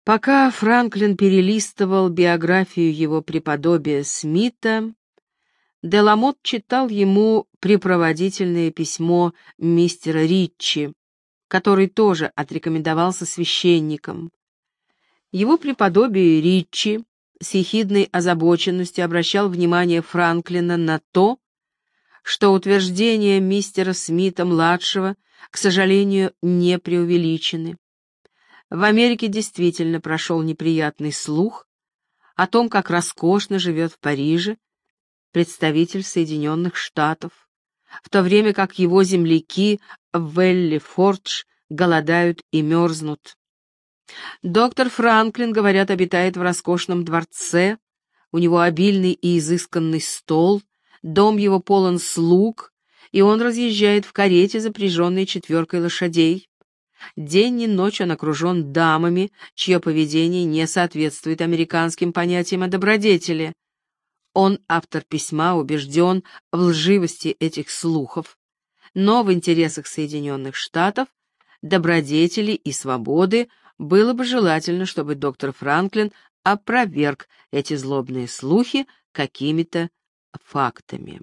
Пока Франклин перелистывал биографию его преподобия Смита, Деламот читал ему препроводительное письмо мистера Риччи, который тоже отрекомендовался священником. Его преподобие Риччи с ехидной озабоченностью обращал внимание Франклина на то, что утверждения мистера Смита-младшего, к сожалению, не преувеличены. В Америке действительно прошел неприятный слух о том, как роскошно живет в Париже представитель Соединенных Штатов, в то время как его земляки в Велли-Фордж голодают и мерзнут. Доктор Франклин, говорят, обитает в роскошном дворце, у него обильный и изысканный стол, дом его полон слуг, и он разъезжает в карете, запряженной 4 лошадей. День и ночь он окружен дамами, чье поведение не соответствует американским понятиям о добродетели. Он, автор письма, убежден в лживости этих слухов, но в интересах Соединенных Штатов, добродетели и свободы было бы желательно, чтобы доктор Франклин опроверг эти злобные слухи какими-то фактами.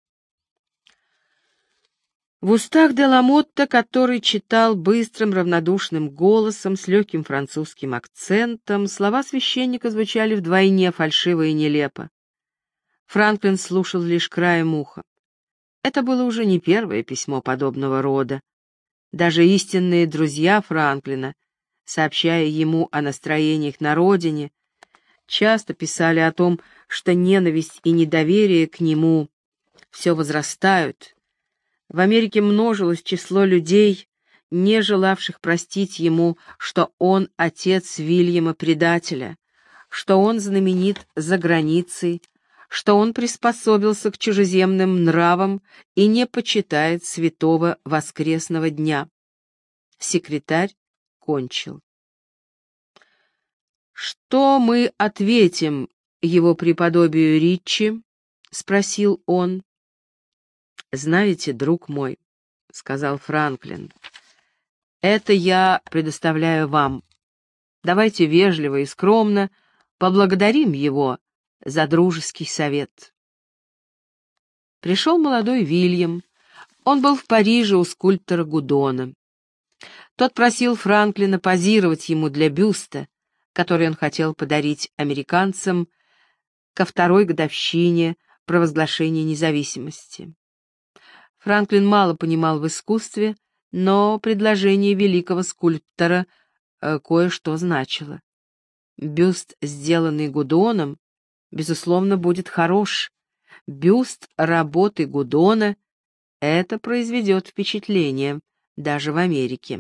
В устах Деламотта, который читал быстрым, равнодушным голосом с легким французским акцентом, слова священника звучали вдвойне фальшиво и нелепо. Франклин слушал лишь краем уха. Это было уже не первое письмо подобного рода. Даже истинные друзья Франклина, сообщая ему о настроениях на родине, часто писали о том, что ненависть и недоверие к нему все возрастают. В Америке множилось число людей, не желавших простить ему, что он отец Вильяма-предателя, что он знаменит за границей, что он приспособился к чужеземным нравам и не почитает святого воскресного дня. Секретарь кончил. «Что мы ответим его преподобию Риччи?» — спросил он. «Знаете, друг мой, — сказал Франклин, — это я предоставляю вам. Давайте вежливо и скромно поблагодарим его за дружеский совет». Пришел молодой Вильям. Он был в Париже у скульптора Гудона. Тот просил Франклина позировать ему для бюста, который он хотел подарить американцам ко 2-й годовщине провозглашения независимости. Франклин мало понимал в искусстве, но предложение великого скульптора кое-что значило. Бюст, сделанный Гудоном, безусловно, будет хорош. Бюст работы Гудона — это произведет впечатление даже в Америке.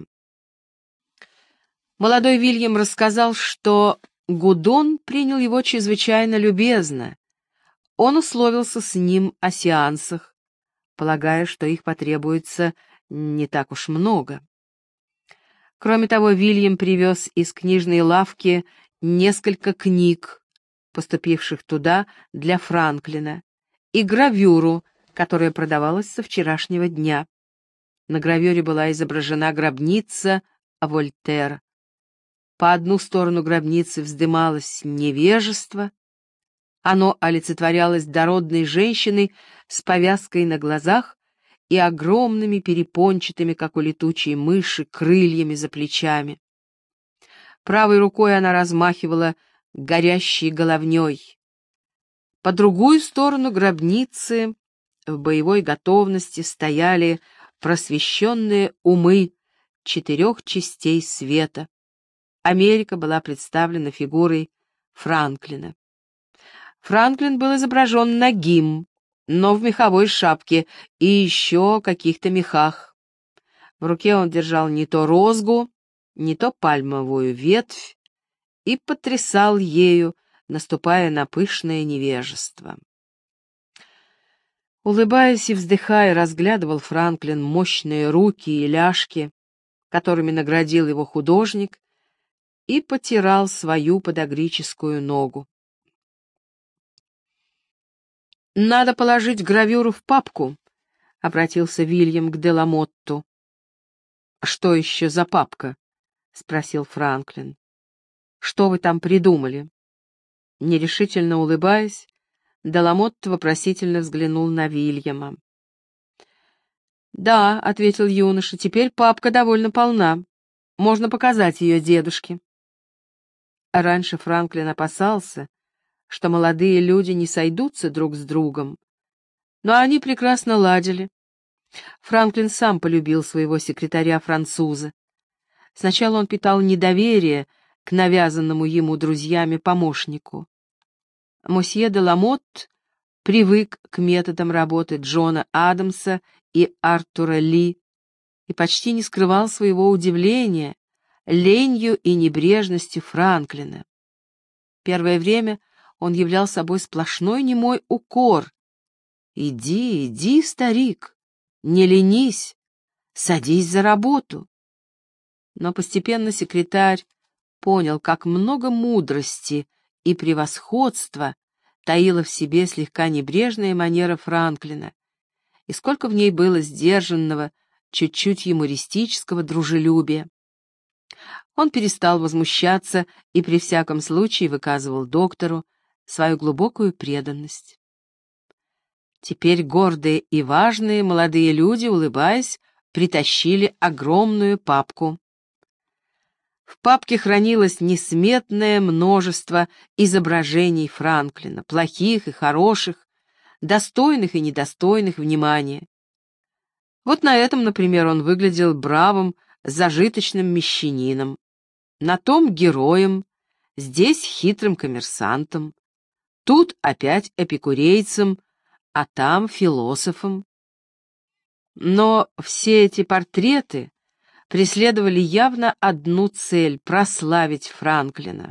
Молодой Вильям рассказал, что Гудон принял его чрезвычайно любезно. Он условился с ним о сеансах, полагая, что их потребуется не так уж много. Кроме того, Вильям привез из книжной лавки несколько книг, поступивших туда для Франклина, и гравюру, которая продавалась со вчерашнего дня. На гравюре была изображена гробница Вольтера. По одну сторону гробницы вздымалось невежество. Оно олицетворялось дородной женщиной с повязкой на глазах и огромными перепончатыми, как у летучей мыши, крыльями за плечами. Правой рукой она размахивала горящей головней. По другую сторону гробницы в боевой готовности стояли просвещенные умы 4 частей света. Америка была представлена фигурой Франклина. Франклин был изображен нагим, но в меховой шапке и еще каких-то мехах. В руке он держал не то розгу, не то пальмовую ветвь и потрясал ею, наступая на пышное невежество. Улыбаясь и вздыхая, разглядывал Франклин мощные руки и ляжки, которыми наградил его художник, и потирал свою подагрическую ногу. «Надо положить гравюру в папку», — обратился Вильям к Деламотту. «Что еще за папка?» — спросил Франклин. что вы там придумали?» Нерешительно улыбаясь, Деламот вопросительно взглянул на Вильяма. «Да», — ответил юноша, — «теперь папка довольно полна. Можно показать ее дедушке». Раньше Франклин опасался, что молодые люди не сойдутся друг с другом, но они прекрасно ладили. Франклин сам полюбил своего секретаря-француза. Сначала он питал недоверие к навязанному ему друзьями помощнику. Мосье Деламот привык к методам работы Джона Адамса и Артура Ли и почти не скрывал своего удивления ленью и небрежностью Франклина. Первое время он являл собой сплошной немой укор. «Иди, иди, старик, не ленись, садись за работу». Но постепенно секретарь понял, как много мудрости и превосходства таила в себе слегка небрежная манера Франклина, и сколько в ней было сдержанного, чуть-чуть юмористического дружелюбия. Он перестал возмущаться и при всяком случае выказывал доктору свою глубокую преданность. Теперь гордые и важные молодые люди, улыбаясь, притащили огромную папку. В папке хранилось несметное множество изображений Франклина, плохих и хороших, достойных и недостойных внимания. Вот на этом, например, он выглядел бравым, зажиточным мещанином, на том героем, здесь хитрым коммерсантом, тут опять эпикурейцем, а там философом. Но все эти портреты преследовали явно одну цель — прославить Франклина.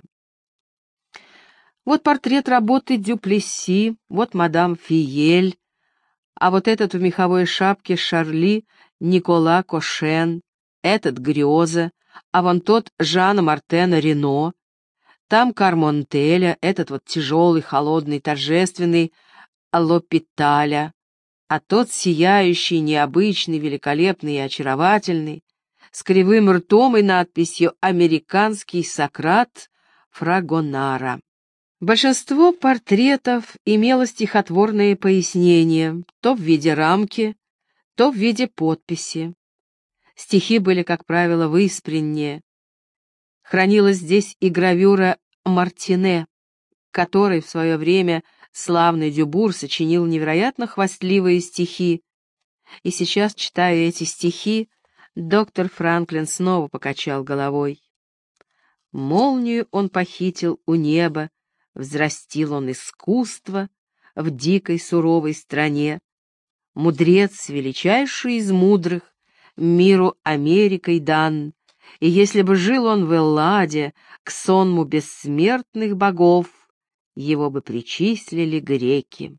Вот портрет работы Дюплесси, вот мадам Фиель, а вот этот в меховой шапке Шарли Никола Кошен, этот Грёза, а вон тот Жана Мартена Рено, там Кармонтеля, этот вот тяжелый, холодный, торжественный Лопиталя, а тот сияющий, необычный, великолепный и очаровательный, с кривым ртом и надписью «Американский Сократ Фрагонара». Большинство портретов имело стихотворные пояснения, то в виде рамки, то в виде подписи. Стихи были, как правило, выспреннее. Хранилась здесь и гравюра Мартине, который в свое время славный Дюбур сочинил невероятно хвастливые стихи, и сейчас, читая эти стихи, доктор Франклин снова покачал головой. Молнию он похитил у неба, взрастил он искусство в дикой суровой стране. Мудрец, величайший из мудрых, миру Америкой дан, и если бы жил он в Элладе, к сонму бессмертных богов, его бы причислили греки.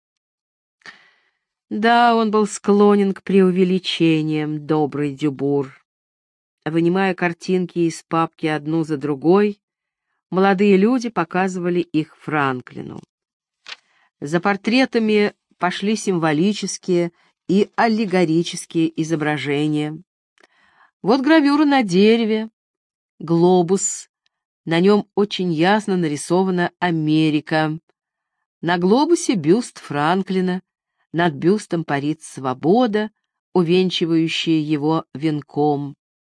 Да, он был склонен к преувеличениям, добрый Дюбур. Вынимая картинки из папки одну за другой, молодые люди показывали их Франклину. За портретами пошли символические и аллегорические изображения. Вот гравюра на дереве, глобус, на нем очень ясно нарисована Америка. На глобусе бюст Франклина, над бюстом парит свобода, увенчивающая его венком.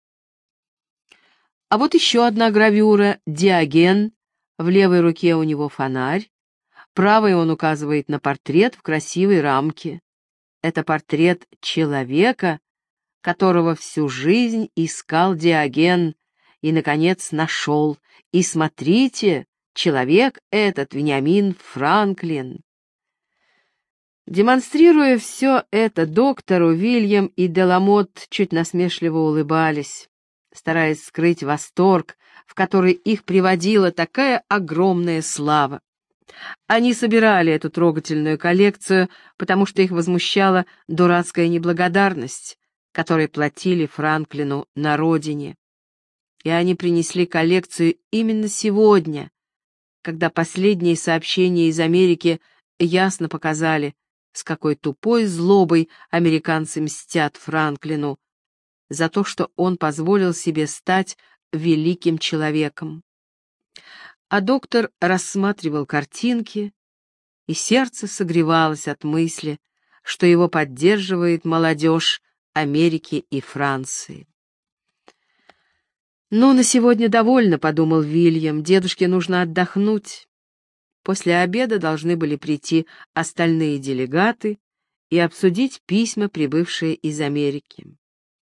А вот еще одна гравюра — Диоген, в левой руке у него фонарь, правой он указывает на портрет в красивой рамке. Это портрет человека, которого всю жизнь искал Диоген и, наконец, нашел. И смотрите, человек этот Вениамин Франклин. Демонстрируя все это доктору, Вильям и Деламот чуть насмешливо улыбались, стараясь скрыть восторг, в который их приводила такая огромная слава. Они собирали эту трогательную коллекцию, потому что их возмущала дурацкая неблагодарность, которой платили Франклину на родине. И они принесли коллекцию именно сегодня, когда последние сообщения из Америки ясно показали, с какой тупой злобой американцы мстят Франклину за то, что он позволил себе стать великим человеком. А доктор рассматривал картинки, и сердце согревалось от мысли, что его поддерживает молодежь Америки и Франции. «Ну, на сегодня довольно», — подумал Вильям, — «дедушке нужно отдохнуть». После обеда должны были прийти остальные делегаты и обсудить письма, прибывшие из Америки.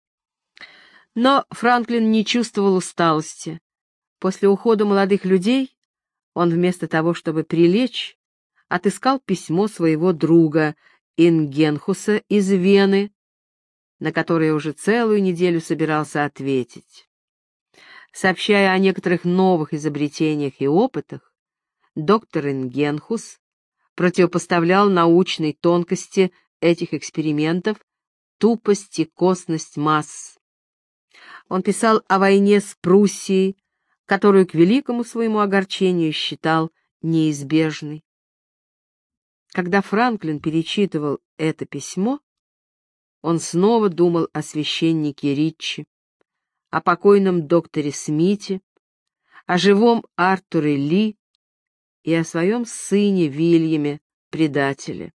Но Франклин не чувствовал усталости. После ухода молодых людей он вместо того, чтобы прилечь, отыскал письмо своего друга Ингенхуса из Вены, на которое уже целую неделю собирался ответить. Сообщая о некоторых новых изобретениях и опытах, доктор Ингенхус противопоставлял научной тонкости этих экспериментов тупость и косность масс. Он писал о войне с Пруссией, которую к великому своему огорчению считал неизбежной. Когда Франклин перечитывал это письмо, он снова думал о священнике Риччи, о покойном докторе Смите, о живом Артуре Ли и о своем сыне Вильяме, предателе.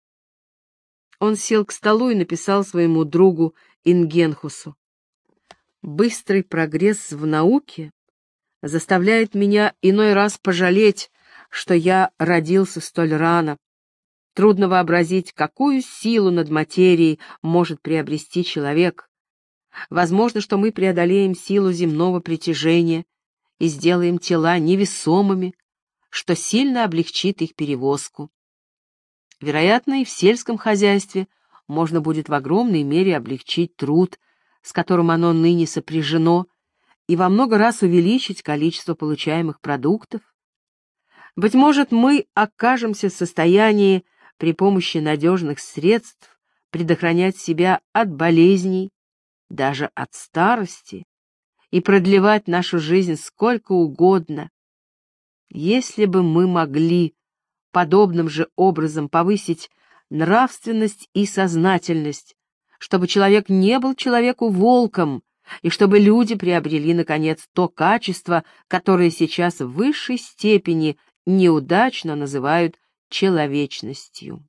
Он сел к столу и написал своему другу Ингенхусу: «Быстрый прогресс в науке заставляет меня иной раз пожалеть, что я родился столь рано. Трудно вообразить, какую силу над материей может приобрести человек. Возможно, что мы преодолеем силу земного притяжения и сделаем тела невесомыми, что сильно облегчит их перевозку. Вероятно, и в сельском хозяйстве можно будет в огромной мере облегчить труд, с которым оно ныне сопряжено, и во много раз увеличить количество получаемых продуктов. Быть может, мы окажемся в состоянии при помощи надежных средств предохранять себя от болезней, даже от старости, и продлевать нашу жизнь сколько угодно. Если бы мы могли подобным же образом повысить нравственность и сознательность, чтобы человек не был человеку-волком, и чтобы люди приобрели, наконец, то качество, которое сейчас в высшей степени неудачно называют человечностью.